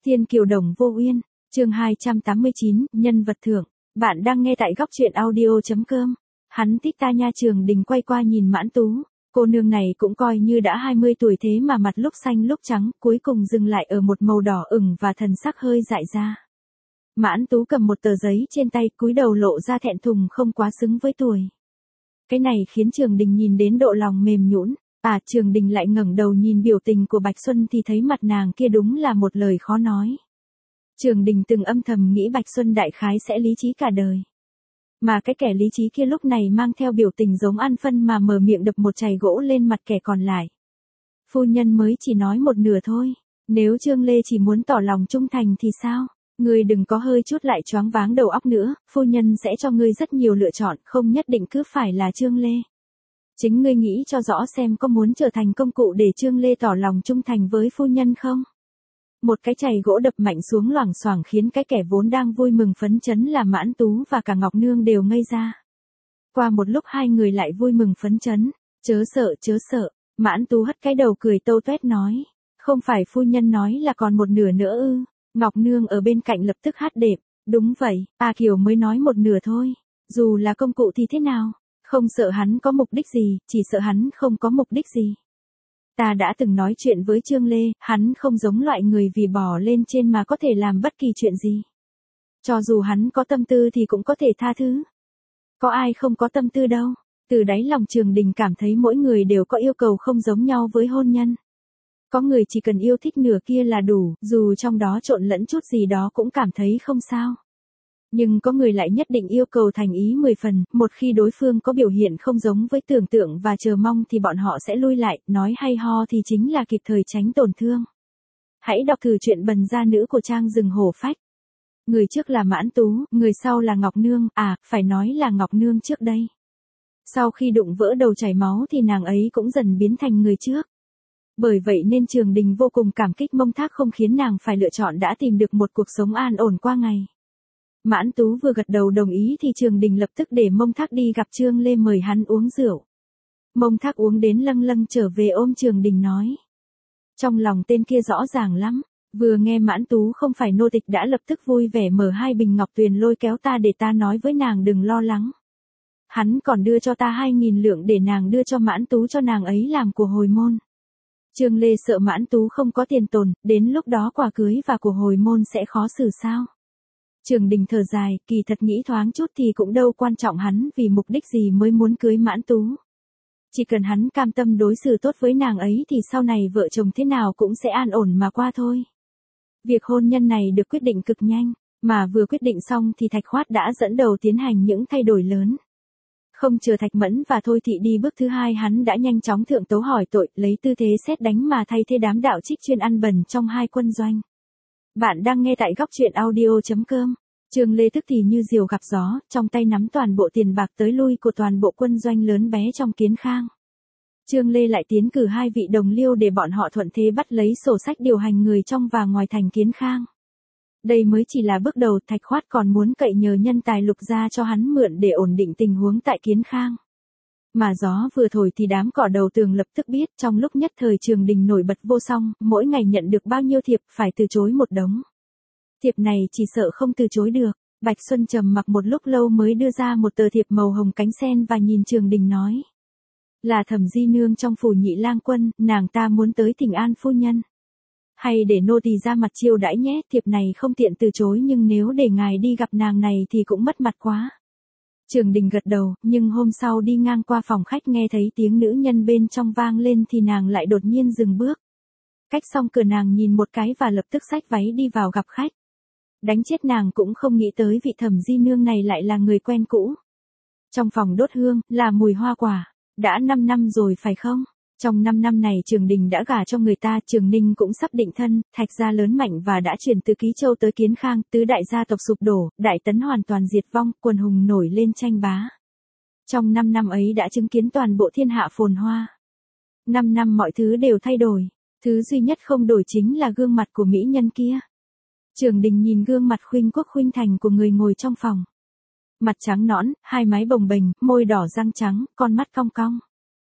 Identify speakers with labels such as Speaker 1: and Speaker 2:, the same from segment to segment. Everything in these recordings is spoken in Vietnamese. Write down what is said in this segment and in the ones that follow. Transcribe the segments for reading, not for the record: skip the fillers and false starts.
Speaker 1: Thiên kiều đồng vô uyên, chương 289, nhân vật thưởng. Bạn đang nghe tại góc truyện audio.com. Hắn tít ta nha. Trường Đình quay qua nhìn Mãn Tú. Cô nương này cũng coi như đã 20 tuổi thế mà mặt lúc xanh lúc trắng, cuối cùng dừng lại ở một màu đỏ ửng và thần sắc hơi dại ra. Mãn Tú cầm một tờ giấy trên tay, cúi đầu lộ ra thẹn thùng không quá xứng với tuổi. Cái này khiến Trường Đình nhìn đến độ lòng mềm nhũn. Trường Đình lại ngẩng đầu nhìn biểu tình của Bạch Xuân thì thấy mặt nàng kia đúng là một lời khó nói. Trường Đình từng âm thầm nghĩ Bạch Xuân đại khái sẽ lý trí cả đời. Mà cái kẻ lý trí kia lúc này mang theo biểu tình giống ăn phân mà mở miệng đập một chày gỗ lên mặt kẻ còn lại. Phu nhân mới chỉ nói một nửa thôi, nếu Trương Lê chỉ muốn tỏ lòng trung thành thì sao? Ngươi đừng có hơi chút lại choáng váng đầu óc nữa, phu nhân sẽ cho ngươi rất nhiều lựa chọn, không nhất định cứ phải là Trương Lê. Chính ngươi nghĩ cho rõ xem có muốn trở thành công cụ để Trương Lê tỏ lòng trung thành với phu nhân không? Một cái chày gỗ đập mạnh xuống loảng xoảng khiến cái kẻ vốn đang vui mừng phấn chấn là Mãn Tú và cả Ngọc Nương đều ngây ra. Qua một lúc hai người lại vui mừng phấn chấn, chớ sợ, Mãn Tú hất cái đầu cười tâu tuét nói, không phải phu nhân nói là còn một nửa nữa ư? Ngọc Nương ở bên cạnh lập tức hát đệm, đúng vậy, Kiều mới nói một nửa thôi, dù là công cụ thì thế nào? Không sợ hắn có mục đích gì, chỉ sợ hắn không có mục đích gì. Ta đã từng nói chuyện với Trương Lê, hắn không giống loại người vì bỏ lên trên mà có thể làm bất kỳ chuyện gì. Cho dù hắn có tâm tư thì cũng có thể tha thứ. Có ai không có tâm tư đâu. Từ đáy lòng Trường Đình cảm thấy mỗi người đều có yêu cầu không giống nhau với hôn nhân. Có người chỉ cần yêu thích nửa kia là đủ, dù trong đó trộn lẫn chút gì đó cũng cảm thấy không sao. Nhưng có người lại nhất định yêu cầu thành ý 10 phần, một khi đối phương có biểu hiện không giống với tưởng tượng và chờ mong thì bọn họ sẽ lui lại, nói hay ho thì chính là kịp thời tránh tổn thương. Hãy đọc thử chuyện Bần gia nữ của Trang Rừng Hổ Phách. Người trước là Mãn Tú, người sau là Ngọc Nương, phải nói là Ngọc Nương trước đây. Sau khi đụng vỡ đầu chảy máu thì nàng ấy cũng dần biến thành người trước. Bởi vậy nên Trường Đình vô cùng cảm kích Mông Thác không khiến nàng phải lựa chọn đã tìm được một cuộc sống an ổn qua ngày. Mãn Tú vừa gật đầu đồng ý thì Trường Đình lập tức để Mông Thác đi gặp Trương Lê mời hắn uống rượu. Mông Thác uống đến lâng lâng trở về ôm Trường Đình nói. Trong lòng tên kia rõ ràng lắm, vừa nghe Mãn Tú không phải nô tịch đã lập tức vui vẻ mở hai bình ngọc tuyền lôi kéo ta để ta nói với nàng đừng lo lắng. Hắn còn đưa cho ta 2.000 lượng để nàng đưa cho Mãn Tú cho nàng ấy làm của hồi môn. Trương Lê sợ Mãn Tú không có tiền tồn, đến lúc đó quà cưới và của hồi môn sẽ khó xử sao. Trường Đình thở dài, kỳ thật nghĩ thoáng chút thì cũng đâu quan trọng hắn vì mục đích gì mới muốn cưới Mãn Tú. Chỉ cần hắn cam tâm đối xử tốt với nàng ấy thì sau này vợ chồng thế nào cũng sẽ an ổn mà qua thôi. Việc hôn nhân này được quyết định cực nhanh, mà vừa quyết định xong thì Thạch Khoát đã dẫn đầu tiến hành những thay đổi lớn. Không chờ Thạch Mẫn và Thôi Thị đi bước thứ hai hắn đã nhanh chóng thượng tấu hỏi tội, lấy tư thế sét đánh mà thay thế đám đạo trích chuyên ăn bẩn trong hai quân doanh. Bạn đang nghe tại góc truyện audio.com. Trương Lê tức thì như diều gặp gió, trong tay nắm toàn bộ tiền bạc tới lui của toàn bộ quân doanh lớn bé trong Kiến Khang. Trương Lê lại tiến cử 2 vị đồng liêu để bọn họ thuận thế bắt lấy sổ sách điều hành người trong và ngoài thành Kiến Khang. Đây mới chỉ là bước đầu, Thạch Khoát còn muốn cậy nhờ nhân tài Lục gia cho hắn mượn để ổn định tình huống tại Kiến Khang. Mà gió vừa thổi thì đám cỏ đầu tường lập tức biết, trong lúc nhất thời Trường Đình nổi bật vô song, mỗi ngày nhận được bao nhiêu thiệp phải từ chối một đống. Thiệp này chỉ sợ không từ chối được. Bạch Xuân trầm mặc một lúc lâu mới đưa ra một tờ thiệp màu hồng cánh sen và nhìn Trường Đình nói. Là Thẩm Di Nương trong phủ Nhị Lang Quân, nàng ta muốn tới Thỉnh An phu nhân. Hay để nô tỳ ra mặt chiêu đãi nhé, thiệp này không tiện từ chối nhưng nếu để ngài đi gặp nàng này thì cũng mất mặt quá. Trường Đình gật đầu, nhưng hôm sau đi ngang qua phòng khách nghe thấy tiếng nữ nhân bên trong vang lên thì nàng lại đột nhiên dừng bước. Cách xong cửa nàng nhìn một cái và lập tức xách váy đi vào gặp khách. Đánh chết nàng cũng không nghĩ tới vị Thẩm Di Nương này lại là người quen cũ. Trong phòng đốt hương, là mùi hoa quả. Đã 5 năm rồi phải không? Trong 5 năm này Trường Đình đã gả cho người ta, Trường Ninh cũng sắp định thân, Thạch gia lớn mạnh và đã chuyển từ Ký Châu tới Kiến Khang, tứ đại gia tộc sụp đổ, Đại Tấn hoàn toàn diệt vong, quần hùng nổi lên tranh bá. Trong 5 năm ấy đã chứng kiến toàn bộ thiên hạ phồn hoa. 5 năm mọi thứ đều thay đổi, thứ duy nhất không đổi chính là gương mặt của mỹ nhân kia. Trường Đình nhìn gương mặt khuynh quốc khuynh thành của người ngồi trong phòng. Mặt trắng nõn, hai mái bồng bềnh, môi đỏ răng trắng, con mắt cong cong.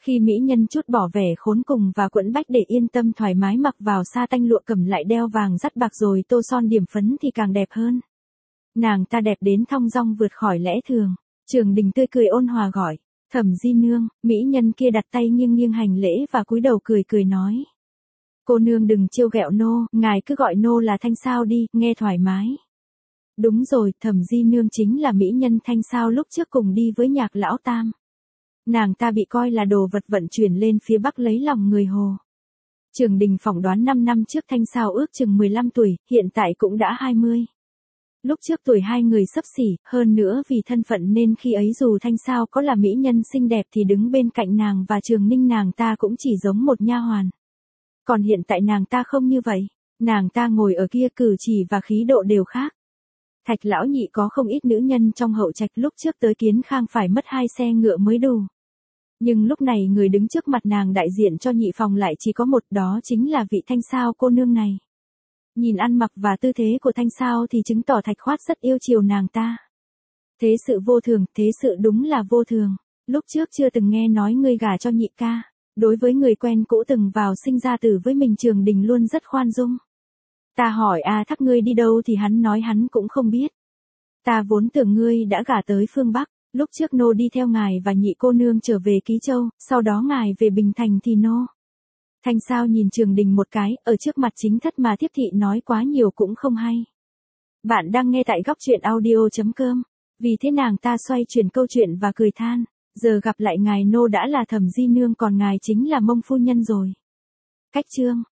Speaker 1: Khi mỹ nhân chút bỏ vẻ khốn cùng và quẫn bách để yên tâm thoải mái mặc vào sa tanh lụa cầm lại đeo vàng dắt bạc rồi tô son điểm phấn thì càng đẹp hơn. Nàng ta đẹp đến thong dong vượt khỏi lẽ thường. Trường Đình tươi cười ôn hòa gọi, Thẩm Di Nương. Mỹ nhân kia đặt tay nghiêng nghiêng hành lễ và cúi đầu cười cười nói. Cô nương đừng trêu ghẹo nô, ngài cứ gọi nô là Thanh Sao đi, nghe thoải mái. Đúng rồi, Thẩm Di Nương chính là mỹ nhân Thanh Sao lúc trước cùng đi với Nhạc Lão Tam. Nàng ta bị coi là đồ vật vận chuyển lên phía Bắc lấy lòng người Hồ. Trường Đình phỏng đoán 5 năm trước Thanh Sao ước chừng 15 tuổi, hiện tại cũng đã 20. Lúc trước tuổi hai người xấp xỉ, hơn nữa vì thân phận nên khi ấy dù Thanh Sao có là mỹ nhân xinh đẹp thì đứng bên cạnh nàng và Trường Ninh nàng ta cũng chỉ giống một nha hoàn. Còn hiện tại nàng ta không như vậy, nàng ta ngồi ở kia cử chỉ và khí độ đều khác. Thạch lão nhị có không ít nữ nhân trong hậu trạch lúc trước tới Kiến Khang phải mất 2 xe ngựa mới đủ. Nhưng lúc này người đứng trước mặt nàng đại diện cho nhị phòng lại chỉ có một, đó chính là vị Thanh Sao cô nương này. Nhìn ăn mặc và tư thế của Thanh Sao thì chứng tỏ Thạch Khoát rất yêu chiều nàng ta. Thế sự vô thường, thế sự đúng là vô thường. Lúc trước chưa từng nghe nói ngươi gả cho nhị ca. Đối với người quen cũ từng vào sinh ra tử với mình Trường Đình luôn rất khoan dung. Ta hỏi Thắc ngươi đi đâu thì hắn nói hắn cũng không biết. Ta vốn tưởng ngươi đã gả tới phương Bắc. Lúc trước nô đi theo ngài và nhị cô nương trở về Ký Châu, sau đó ngài về Bình Thành thì nô. Thanh Sao nhìn Trường Đình một cái, ở trước mặt chính thất mà thiếp thị nói quá nhiều cũng không hay. Bạn đang nghe tại góc truyện audio.com. Vì thế nàng ta xoay chuyển câu chuyện và cười than. Giờ gặp lại ngài nô đã là Thẩm Di Nương còn ngài chính là Mông phu nhân rồi. Cách chương